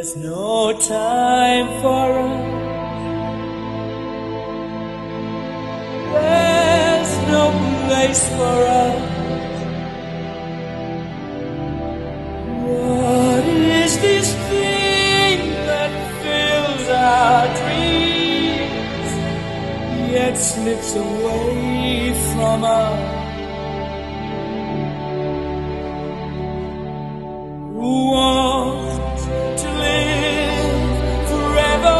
There's no time for us. There's no place for us. What is this thing that fills our dreams, yet slips away from us? Who wants to live forever?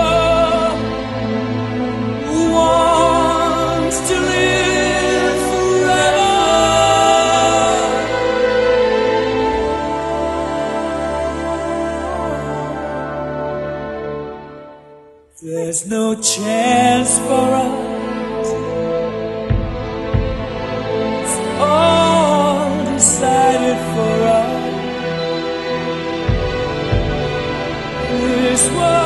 Who wants to live forever? There's no chance for us. It's all decided for us. This world